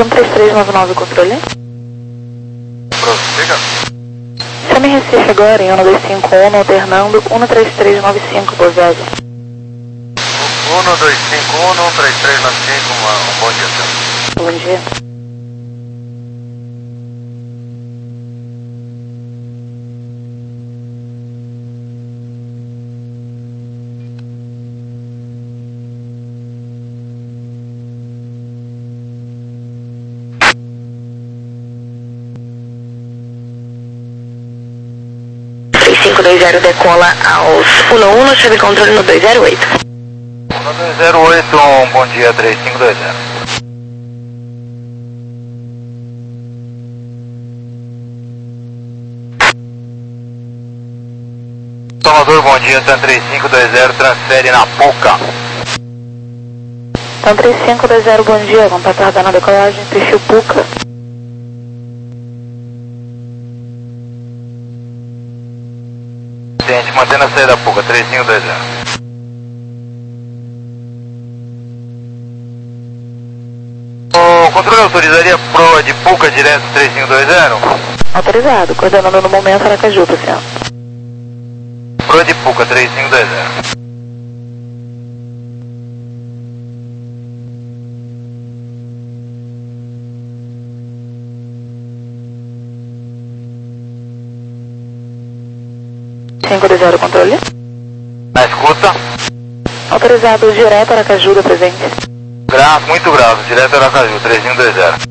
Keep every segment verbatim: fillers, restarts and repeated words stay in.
um três três nove nove, controle. Prossiga. Chame Recife agora em um dois cinco um, alternando um três três nove cinco, pousado. um dois cinco um, um três três nove cinco, um bom dia, senhor. Bom dia. cinco dois zero decola aos um um, chave controle no dois zero oito. um dois zero oito, um bom dia, três cinco dois zero. Salvador, bom dia, Tan três cinco dois zero, transfere na Pouca. Tan três cinco dois zero, bom dia, vamos para tardar na decolagem, perfil Puca. Gente, mantendo a saída da Puca, três cinco dois zero. O controle autorizaria proa de Puca direto três cinco dois zero? Autorizado, coordenando no momento Aracaju, pessoal. Proa de Puca, três cinco dois zero. cinco dois zero, controle. Na escuta. Autorizado, direto Aracaju, da presente. Graças, muito graças, direto Aracaju, três cinco dois zero.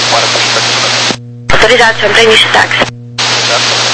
Bora para estacionamento. Autorizado, senhor, para início de táxi. Exato.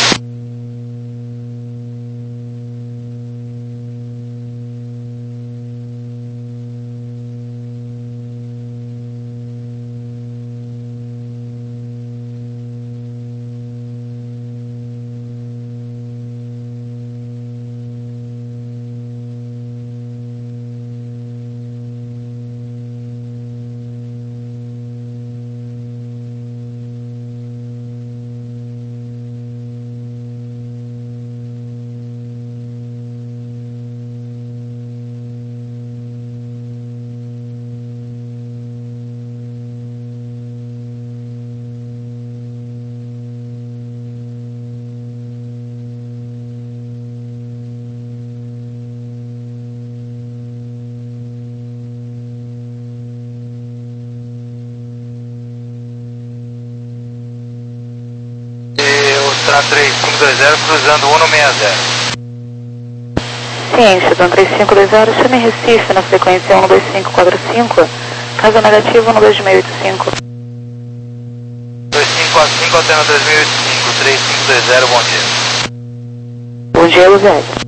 três cinco dois zero cruzando um seis zero. Ciência, Dan três cinco dois zero, chame Recife na frequência um dois cinco quatro cinco, caso negativo um dois seis oito cinco. dois cinco quatro cinco, altena dois mil e oitenta e cinco, três cinco dois zero, bom dia. Bom dia, Luzete.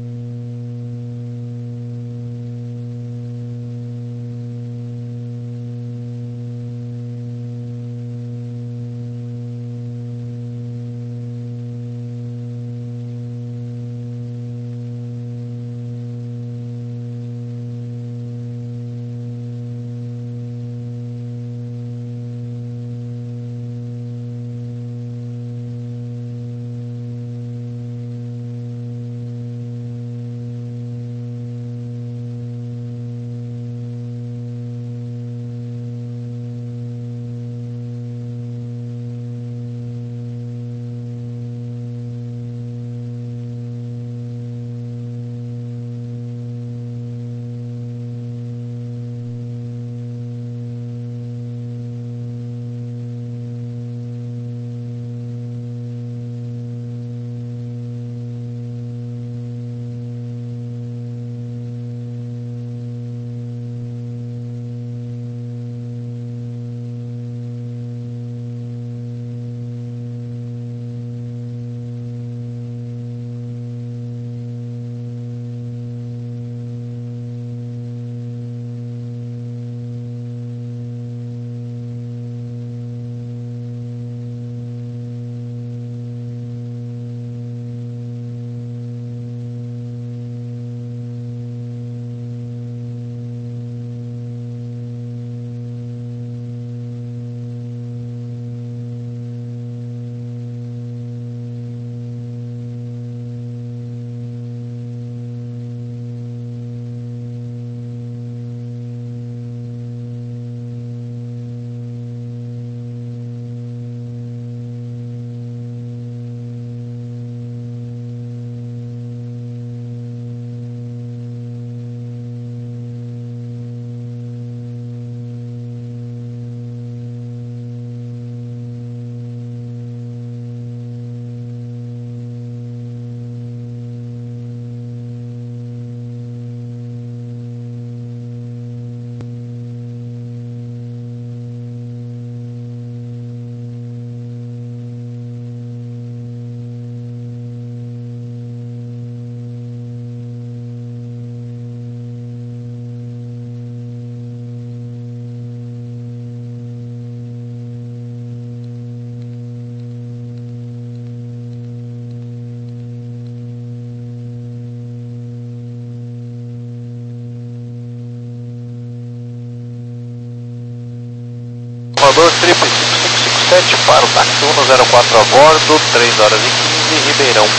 Salvador, trip cinco cinco cinco sete para o táxi um zero quatro a bordo, três horas e quinze, Ribeirão.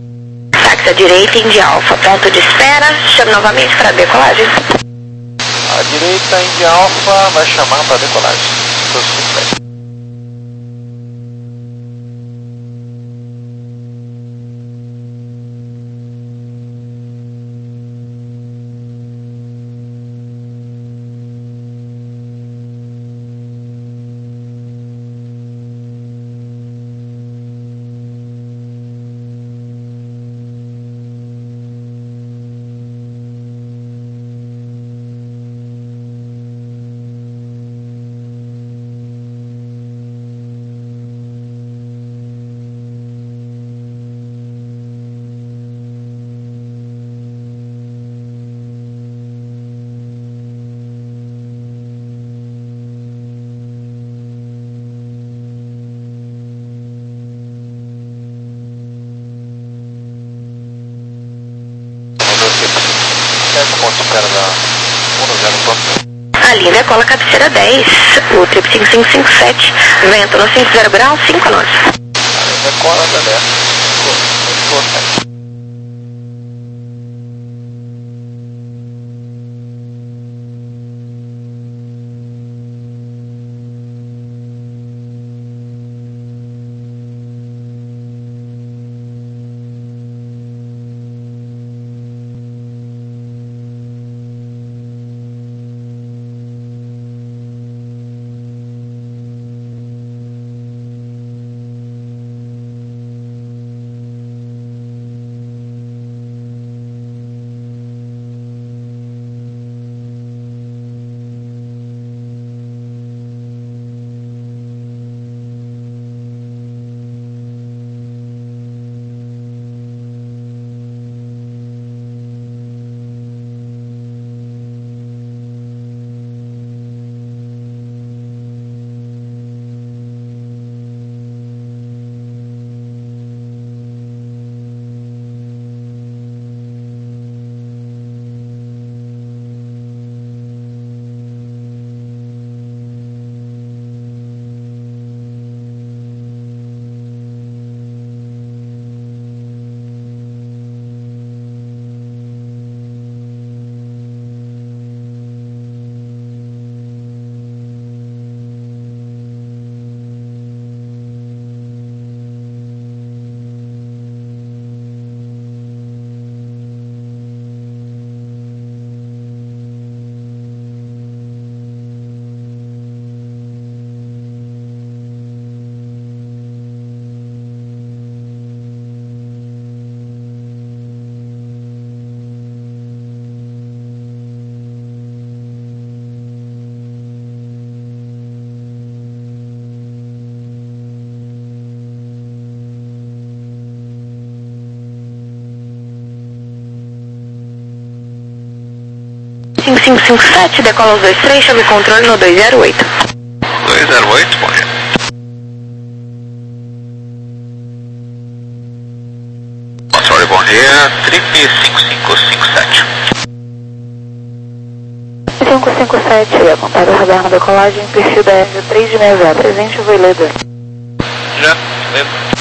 Táxi à direita, Indy Alpha, ponto de espera, chame novamente para decolagem. À direita, Indy Alpha, vai chamar para decolagem. cinco cinco sete. zero da um zero top. A linha decola cabeceira dez, o trip cinco cinco cinco sete, vento no cinco zero graus, cinco a nove. A linha decola da dez, cinco sete. cinco cinco cinco sete, decola os dois três, chave controle no dois zero oito. dois zero oito, bom dia. Controle, bom dia, trip cinco cinco cinco sete. cinco cinco sete, apontado radar na decolagem, perfil da F três de sessenta, presente Voileda. Já, beleza.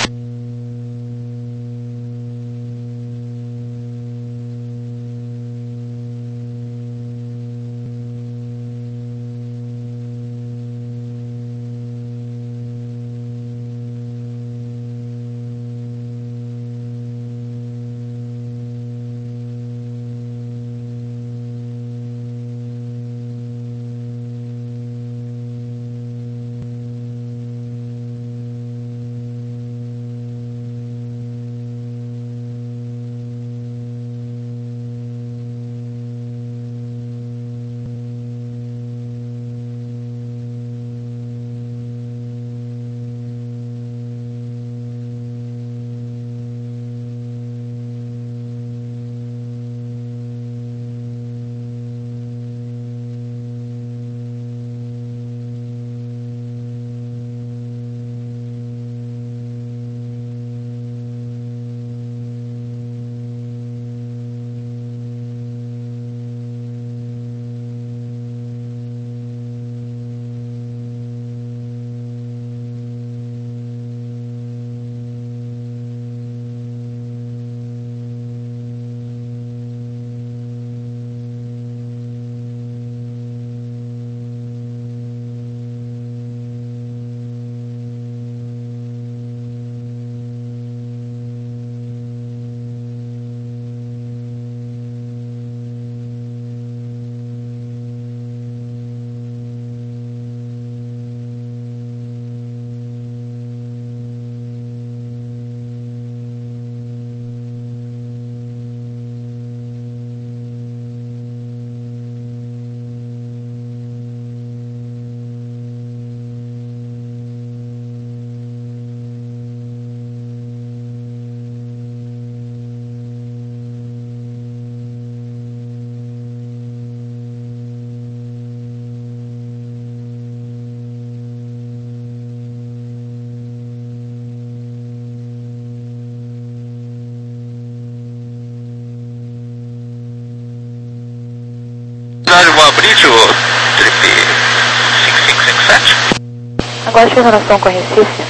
sete, o trip cinco cinco cinco sete. Agora em relação com a Recife.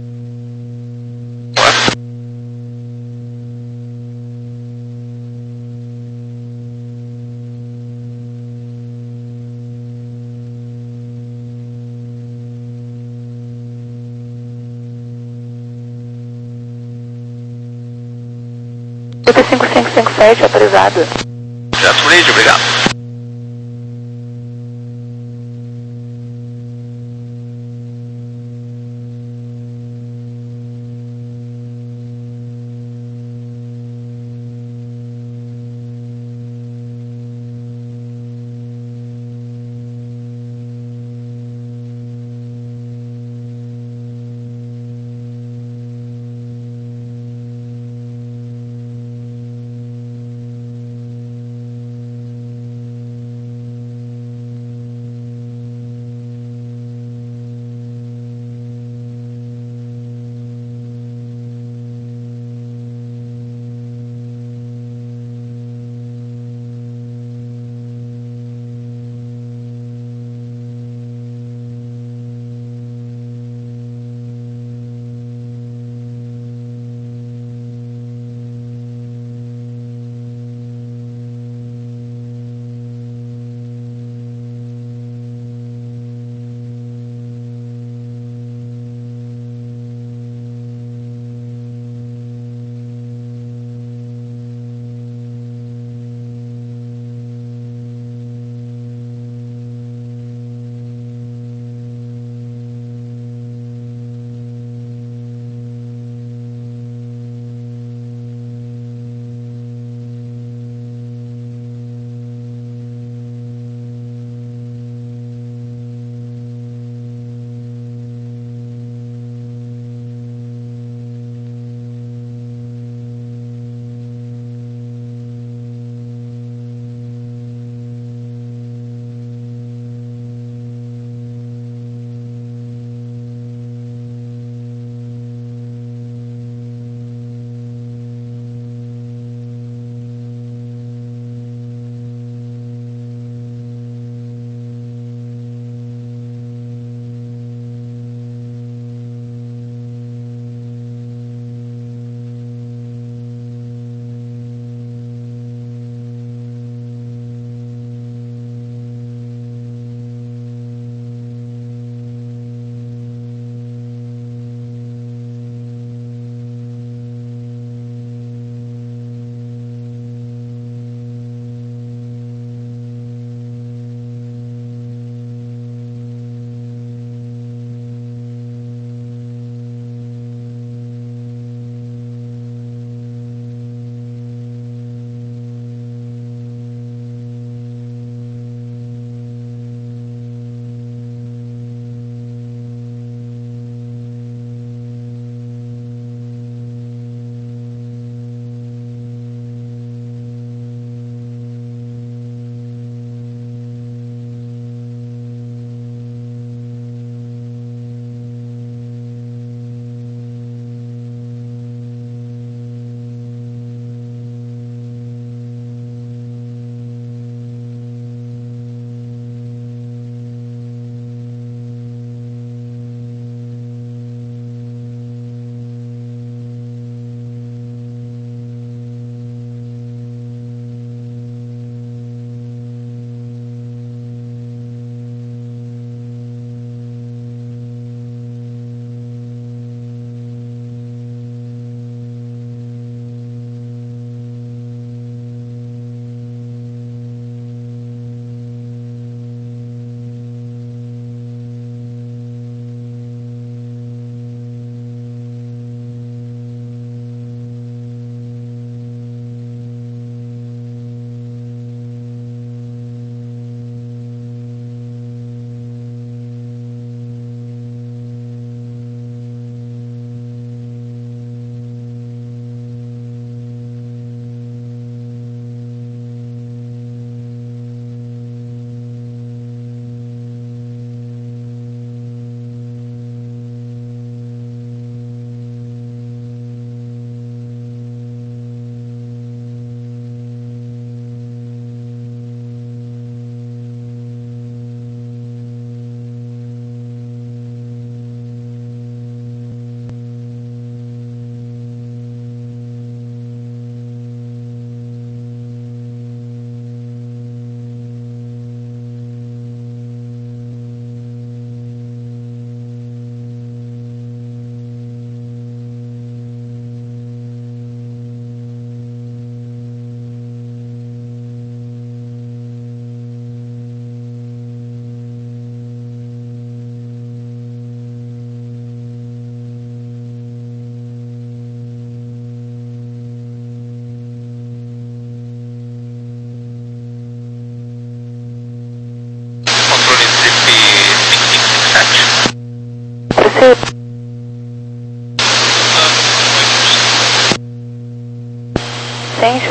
cinco cinco cinco sete, autorizado. Just read, obrigado.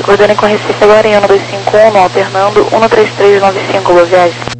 coordenem com Recife agora em um dois cinco um, alternando um três três nove cinco, boa viagem.